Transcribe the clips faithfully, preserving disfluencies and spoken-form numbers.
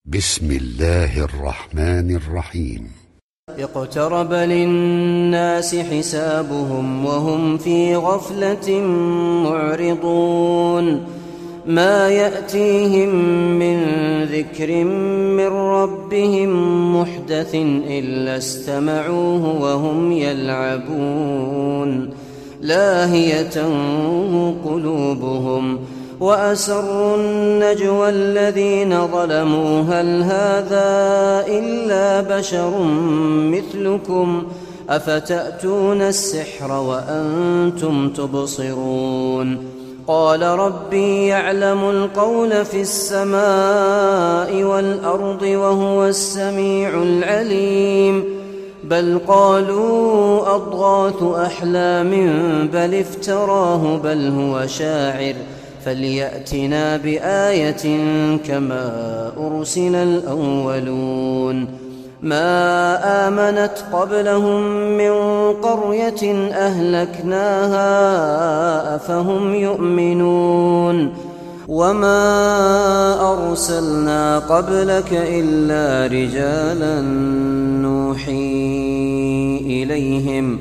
بسم الله الرحمن الرحيم. اقترب للناس حسابهم وهم في غفلة معرضون ما يأتيهم من ذكر من ربهم محدث إلا استمعوه وهم يلعبون لاهية قلوبهم وأسروا النجوى الذين ظلموا هل هذا إلا بشر مثلكم أفتأتون السحر وأنتم تبصرون قال ربي يعلم القول في السماء والأرض وهو السميع العليم بل قالوا أضغاث أحلام بل افتراه بل هو شاعر فليأتنا بآية كما أرسل الأولون ما آمنت قبلهم من قرية أهلكناها أفهم يؤمنون وما أرسلنا قبلك إلا رجالا نوحي إليهم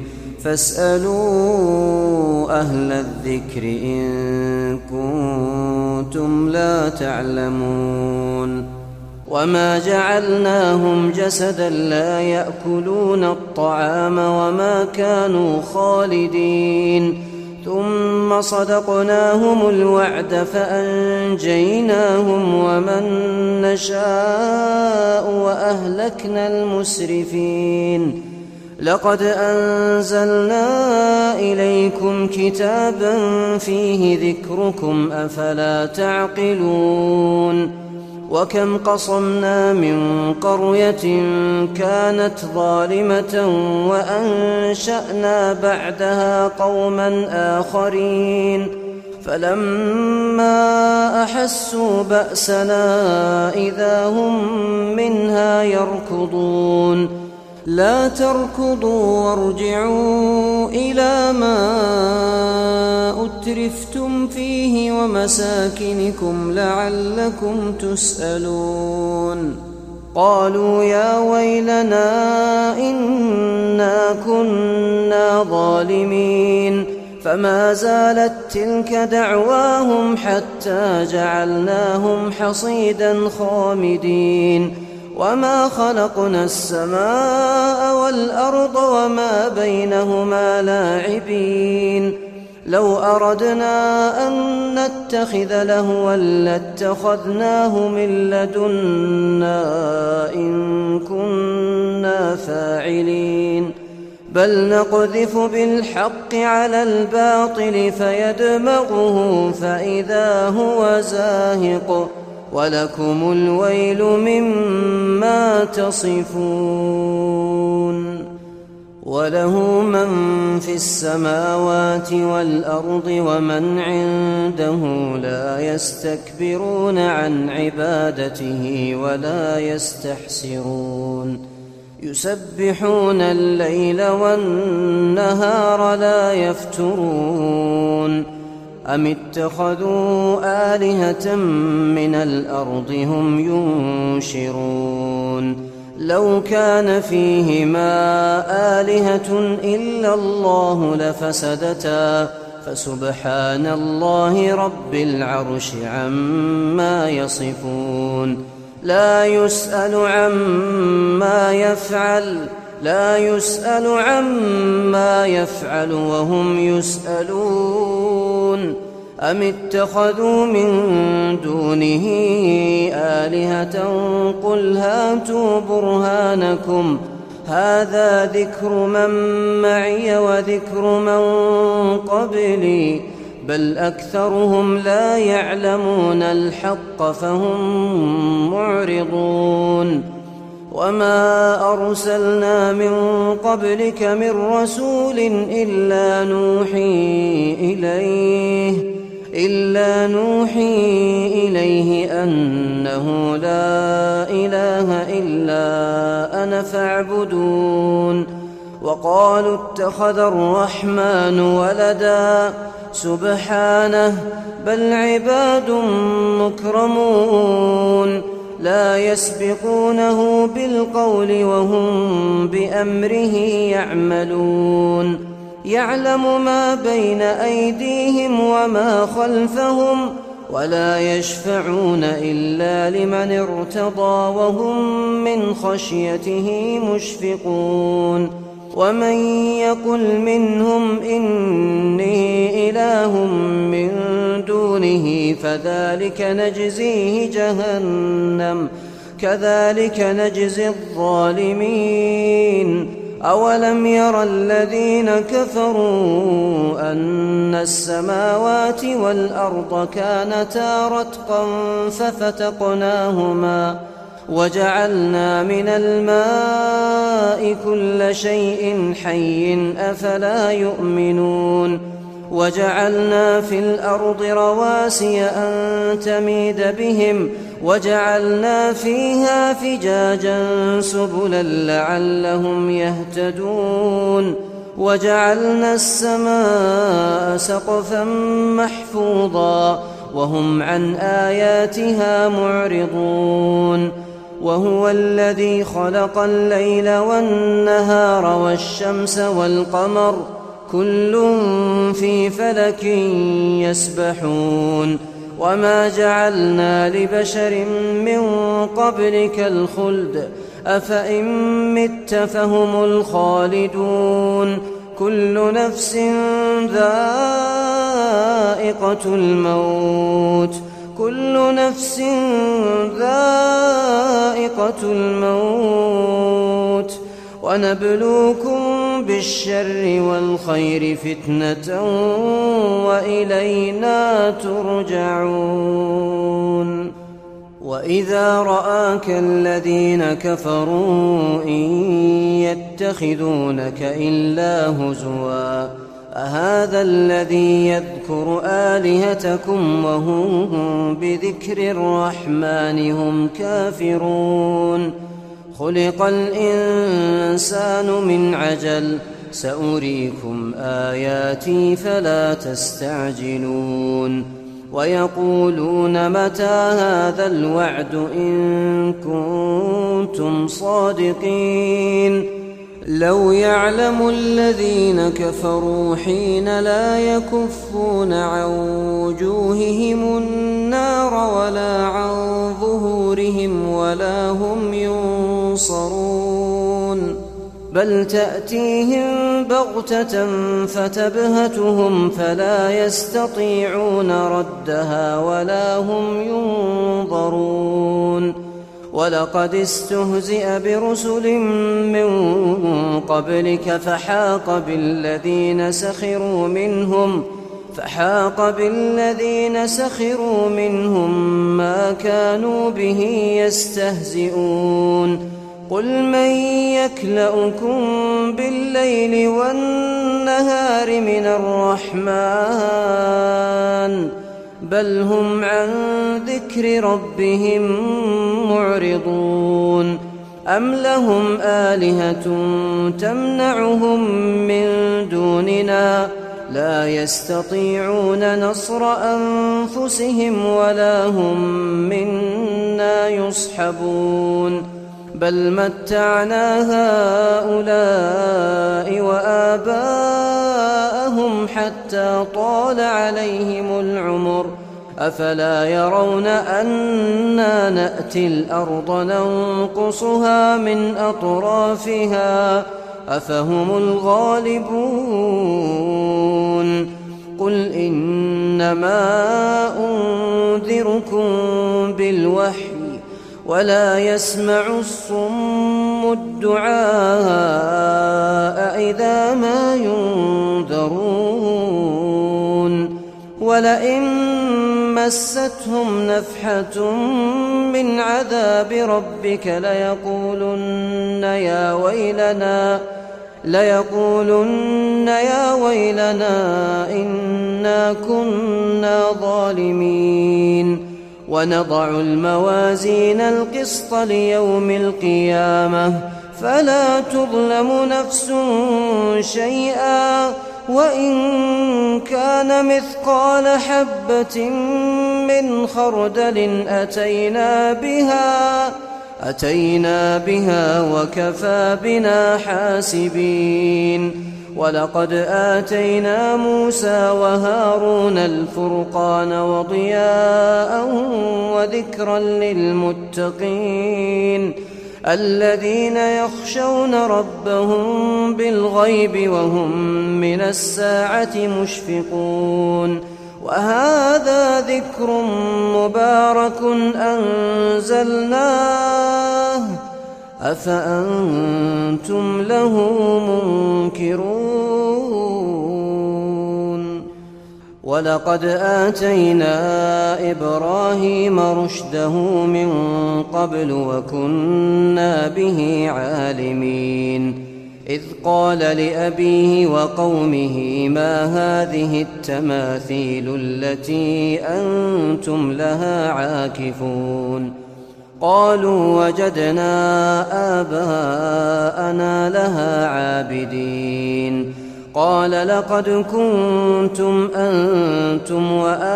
فاسألوا أهل الذكر إن كنتم لا تعلمون وما جعلناهم جسدا لا يأكلون الطعام وما كانوا خالدين ثم صدقناهم الوعد فأنجيناهم ومن نشاء وأهلكنا المسرفين لقد أنزلنا إليكم كتابا فيه ذكركم أفلا تعقلون وكم قصمنا من قرية كانت ظالمة وأنشأنا بعدها قوما آخرين فلما أحسوا بأسنا إذا هم منها يركضون لا تركضوا وارجعوا إلى ما أترفتم فيه ومساكنكم لعلكم تسألون قالوا يا ويلنا إنا كنا ظالمين فما زالت تلك دعواهم حتى جعلناهم حصيدا خامدين وما خلقنا السماء والأرض وما بينهما لاعبين لو أردنا أن نتخذ لهوا لاتخذناه من لدنا إن كنا فاعلين بل نقذف بالحق على الباطل فيدمغه فإذا هو زاهق ولكم الويل مما تصفون وله من في السماوات والأرض ومن عنده لا يستكبرون عن عبادته ولا يستحسرون يسبحون الليل والنهار لا يفترون أم اتخذوا آلهة من الأرض هم ينشرون لو كان فيهما آلهة إلا الله لفسدتا فسبحان الله رب العرش عما يصفون لا يسأل عما يفعل لا يسأل عما يفعل وهم يسألون أم اتخذوا من دونه آلهة قل هاتوا برهانكم هذا ذكر من معي وذكر من قبلي بل أكثرهم لا يعلمون الحق فهم معرضون وما أرسلنا من قبلك من رسول إلا نوحي إليه إلا نوحي إليه أنه لا إله إلا أنا فاعبدون وقالوا اتخذ الرحمن ولدا سبحانه بل عباد مكرمون لا يسبقونه بالقول وهم بأمره يعملون يعلم ما بين أيديهم وما خلفهم ولا يشفعون إلا لمن ارتضى وهم من خشيته مشفقون ومن يقل منهم إني إله من دونه فذلك نجزيه جهنم كذلك نجزي الظالمين أولم ير الذين كفروا أن السماوات والأرض كانتا رتقا ففتقناهما وجعلنا من الماء كل شيء حي أفلا يؤمنون وجعلنا في الأرض رواسي أن تميد بهم وجعلنا فيها فجاجا سبلا لعلهم يهتدون وجعلنا السماء سقفا محفوظا وهم عن آياتها معرضون وهو الذي خلق الليل والنهار والشمس والقمر كل في فلك يسبحون وما جعلنا لبشر من قبلك الخلد أفإن مت فهم الخالدون كل نفس ذائقة الموت كل نفس ذائقة الموت ونبلوكم بالشر والخير فتنة وإلينا ترجعون وإذا رآك الذين كفروا إن يتخذونك إلا هزوا أهذا الذي يذكر آلهتكم وهم بذكر الرحمن هم كافرون خلق الإنسان من عجل سأريكم آياتي فلا تستعجلون ويقولون متى هذا الوعد إن كنتم صادقين لو يعلم الذين كفروا حين لا يكفون عن وجوههم النار ولا عن ظهورهم ولا هم ينصرون بل تأتيهم بغتة فتبهتهم فلا يستطيعون ردها ولا هم ينظرون ولقد استهزئ برسل من قبلك فحاق بالذين سخروا منهم فحاق بالذين سخروا منهم ما كانوا به يستهزئون قل من يكلؤكم بالليل والنهار من الرحمن بل هم عن ذكر ربهم معرضون أم لهم آلهة تمنعهم من دوننا لا يستطيعون نصر أنفسهم ولا هم منا يصحبون بل متعنا هؤلاء وآباءهم حتى طال عليهم العمر أفلا يرون أنا نأتي الأرض ننقصها من أطرافها أفهم الغالبون قل إنما أنذركم بالوحي ولا يسمع الصم الدعاء إذا ما ينذرون ولئن مستهم نفحة من عذاب ربك ليقولن يا ويلنا ليقولن يا ويلنا إنا كنا ظالمين ونضع الموازين القسط ليوم القيامة فلا تظلم نفس شيئا وإن كان مثقال حبة من خردل أتينا بها أتينا بها وكفى بنا حاسبين ولقد آتينا موسى وهارون الفرقان وضياء وذكرا للمتقين الذين يخشون ربهم بالغيب وهم من الساعة مشفقون وهذا ذكر مبارك أنزلناه أفأنتم له منكرون ولقد آتينا إبراهيم رشده من قبل وكنا به عالمين إذ قال لأبيه وقومه ما هذه التماثيل التي أنتم لها عاكفون قالوا وجدنا آباءنا لها عابدين قال لقد كنتم أنتم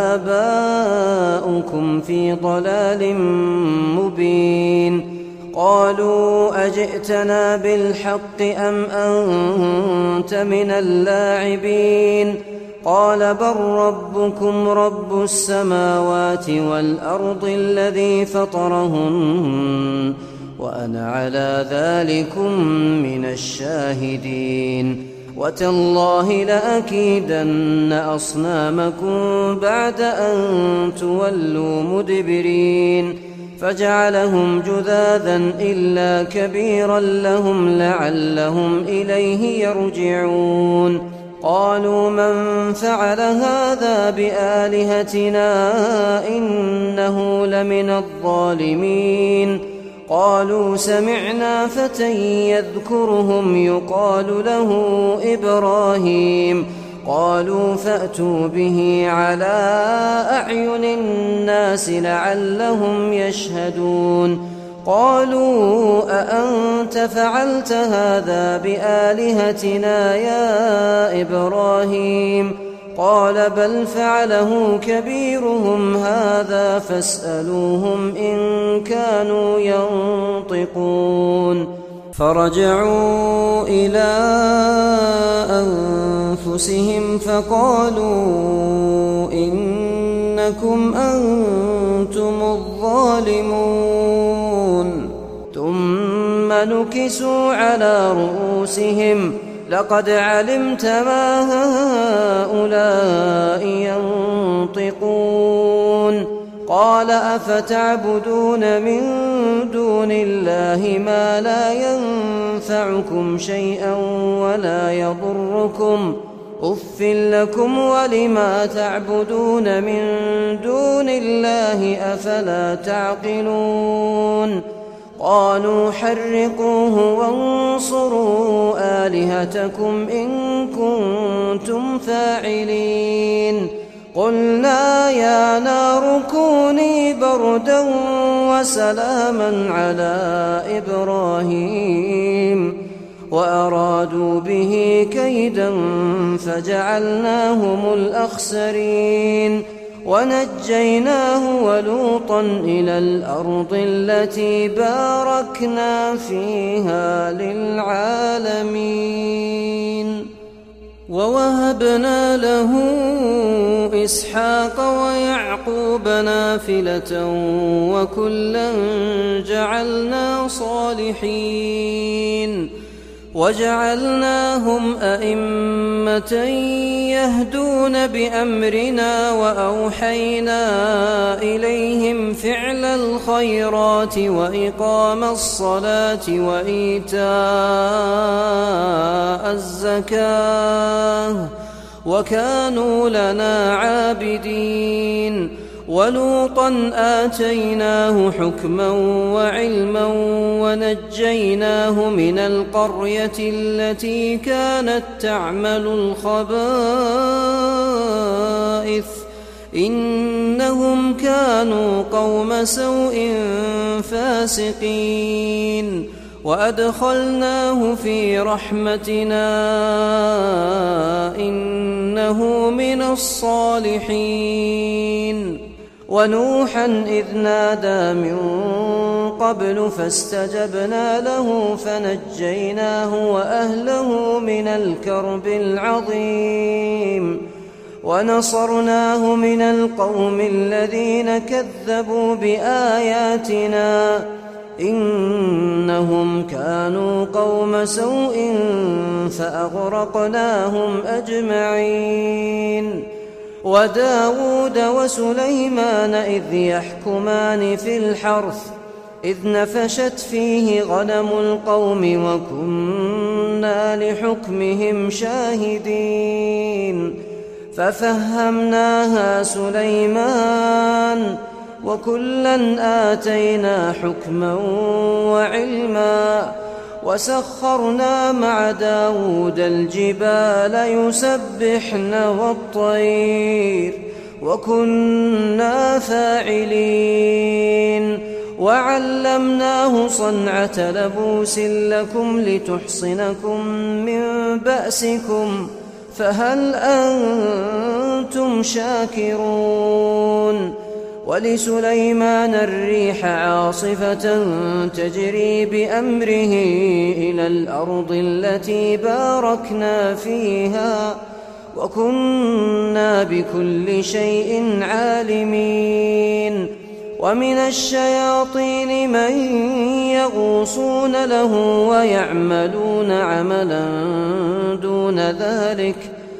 وآباؤكم في ضلال مبين قالوا أجئتنا بالحق أم أنت من اللاعبين قال بل ربكم رب السماوات والأرض الذي فطرهن وأنا على ذلكم من الشاهدين وتالله لأكيدن أصنامكم بعد أن تولوا مدبرين فجعلهم جذاذا إلا كبيرا لهم لعلهم إليه يرجعون قالوا من فعل هذا بآلهتنا إنه لمن الظالمين قالوا سمعنا فتى يذكرهم يقال له إبراهيم قالوا فأتوا به على أعين الناس لعلهم يشهدون قالوا أأنت فعلت هذا بآلهتنا يا إبراهيم قال بل فعله كبيرهم هذا فاسألوهم إن كانوا ينطقون فرجعوا إلى أنفسهم فقالوا إنكم أنتم الظالمون ثم نكسوا على رؤوسهم لقد علمت ما هؤلاء ينطقون قال أفتعبدون من دون الله ما لا ينفعكم شيئا ولا يضركم أف لكم ولما تعبدون من دون الله أفلا تعقلون قالوا حرقوه وانصروا آلهتكم إن كنتم فاعلين قلنا يا نار كوني بردا وسلاما على إبراهيم وأرادوا به كيدا فجعلناهم الأخسرين ونجيناه ولوطا إلى الأرض التي باركنا فيها للعالمين ووهبنا له إسحاق ويعقوب نافلة وكلا جعلنا صالحين وجعلناهم أئمة يهدون بأمرنا وأوحينا إليهم فعل الخيرات وإقام الصلاة وإيتاء الزكاة وكانوا لنا عابدين ولوطا آتيناه حكما وعلما ونجيناه من القرية التي كانت تعمل الخبائث إنهم كانوا قوم سوء فاسقين وأدخلناه في رحمتنا إنه من الصالحين ونوحا إذ نادى من قبل فاستجبنا له فنجيناه وأهله من الكرب العظيم ونصرناه من القوم الذين كذبوا بآياتنا إنهم كانوا قوم سوء فأغرقناهم أجمعين. وداود وسليمان إذ يحكمان في الحرث إذ نفشت فيه غنم القوم وكنا لحكمهم شاهدين ففهمناها سليمان وكلا آتينا حكما وعلما وسخرنا مع داود الجبال يسبحن والطير وكنا فاعلين وعلمناه صنعة لبوس لكم لتحصنكم من بأسكم فهل أنتم شاكرون. ولسليمان الريح عاصفة تجري بأمره إلى الأرض التي باركنا فيها وكنا بكل شيء عالمين. ومن الشياطين من يغوصون له ويعملون عملا دون ذلك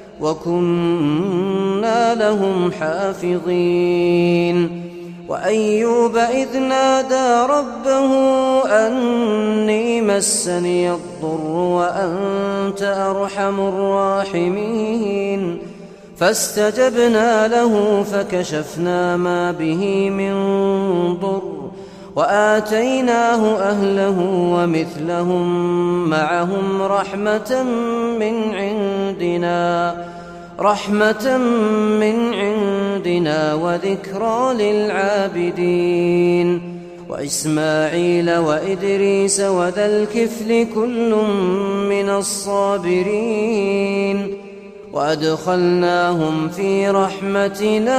وكنا لهم حافظين. وأيوب إذ نادى ربه أني مسني الضر وأنت أرحم الراحمين فاستجبنا له فكشفنا ما به من ضر وآتيناه أهله ومثلهم معهم رحمة من عندنا رحمة من عندنا وذكرى للعابدين. وإسماعيل وإدريس وذا الكفل كل من الصابرين وأدخلناهم في رحمتنا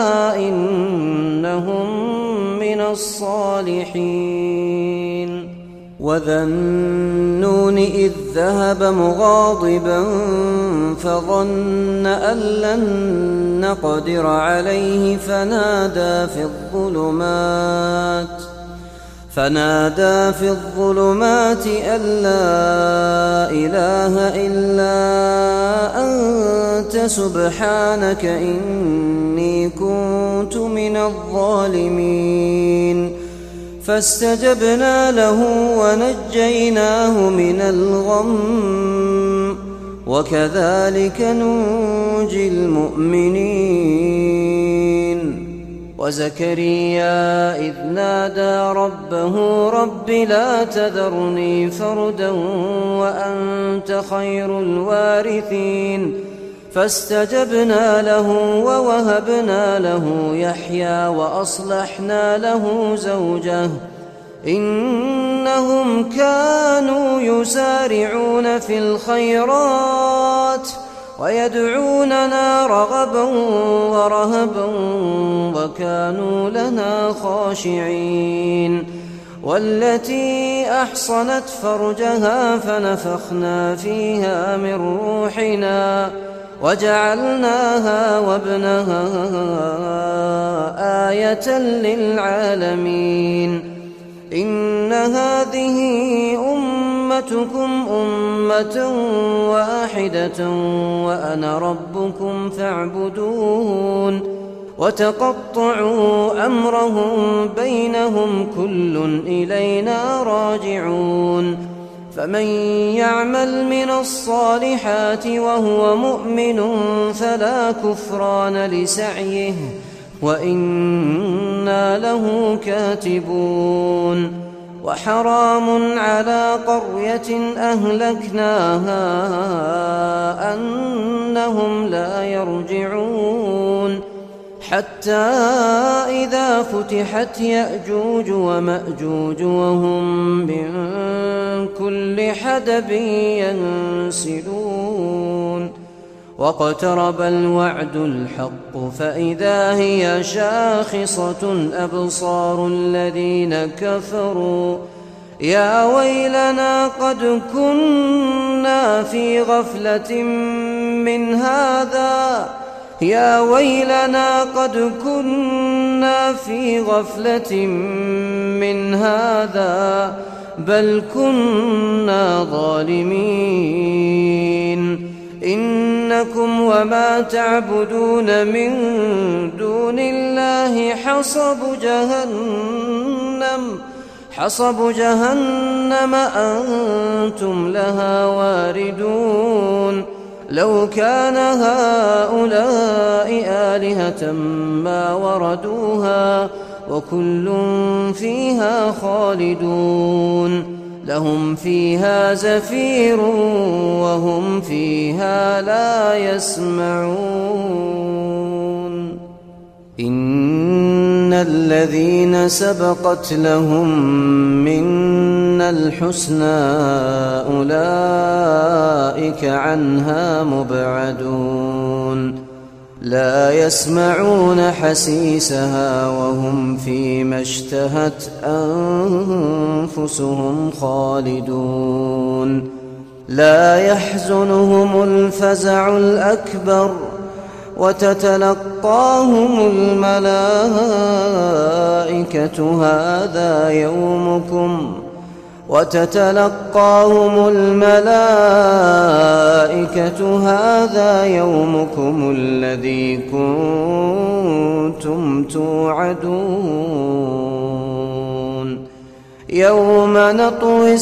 إنهم من الصالحين. وذا النون إذ ذهب مغاضبا فظن أن لن نقدر عليه فنادى في الظلمات فنادى في الظلمات أن لا إله إلا أنت سبحانك إني كنت من الظالمين. فاستجبنا له ونجيناه من الغم وكذلك ننجي المؤمنين. وزكريا إذ نادى ربه رب لا تذرني فردا وأنت خير الوارثين فاستجبنا له ووهبنا له يحيى وأصلحنا له زوجه إنهم كانوا يسارعون في الخيرات ويدعوننا رغبا ورهبا وكانوا لنا خاشعين. والتي أحصنت فرجها فنفخنا فيها من روحنا وجعلناها وابنها آية للعالمين. إن هذه أمتكم أمة واحدة وأنا ربكم فاعبدون. وتقطعوا أمرهم بينهم كل إلينا راجعون. فمن يعمل من الصالحات وهو مؤمن فلا كفران لسعيه وإنا له كاتبون. وحرام على قرية أهلكناها أنهم لا يرجعون حتى إذا فتحت يأجوج ومأجوج وهم من كل حدب ينسلون. واقترب الوعد الحق فإذا هي شاخصة أبصار الذين كفروا يا ويلنا قد كنا في غفلة من هذا يا ويلنا قد كنا في غفلة من هذا بل كنا ظالمين إنكم وما تعبدون من دون الله حصب جهنم حصب جهنم أنتم لها واردون لو كان هؤلاء آلهة ما وردوها وكل فيها خالدون لهم فيها زفير وهم فيها لا يسمعون إن الذين سبقت لهم منا الحسنى أولئك عنها مبعدون لا يسمعون حسيسها وهم فيما اشتهت أنفسهم خالدون لا يحزنهم الفزع الأكبر وتتلقاهم الملائكة هذا يومكم وتتلقاهم الملائكة هذا يومكم الذي كنتم توعدون يوم نطوي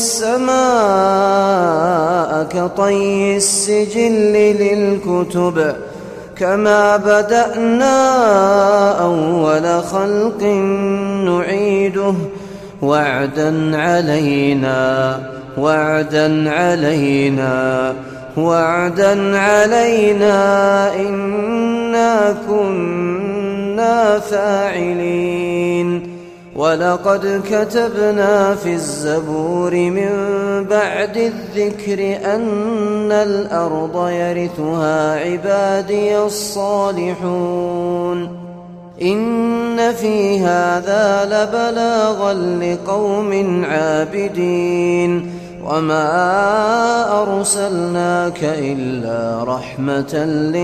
السماء كطي السجل للكتب كما بدأنا أول خلق نعيده وعدا علينا وعدا علينا وعدا علينا إنا كنا فاعلين ولقد كتبنا في الزبور من بعد الذكر أن الأرض يرثها عبادي الصالحون إن في هذا لبلاغا لقوم عابدين وما أرسلناك إلا رحمة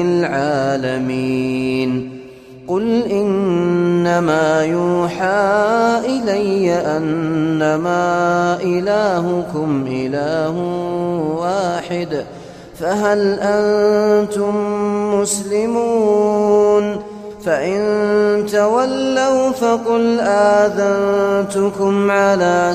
للعالمين قل إنما يوحى إلي أنما إلهكم إله واحد فهل أنتم مسلمون فإن تولوا فقل آذنتكم على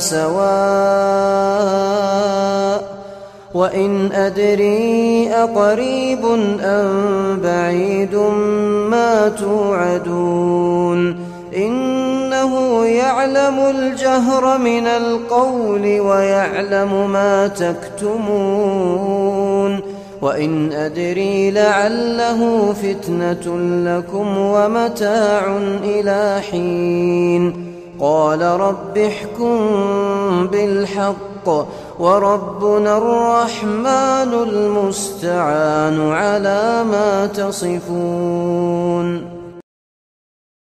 سواء وإن أدري أقريب أم بعيد ما توعدون إنه يعلم الجهر من القول ويعلم ما تكتمون وإن أدري لعله فتنة لكم ومتاع إلى حين قال رب احكم بالحق وربنا الرحمن المستعان على ما تصفون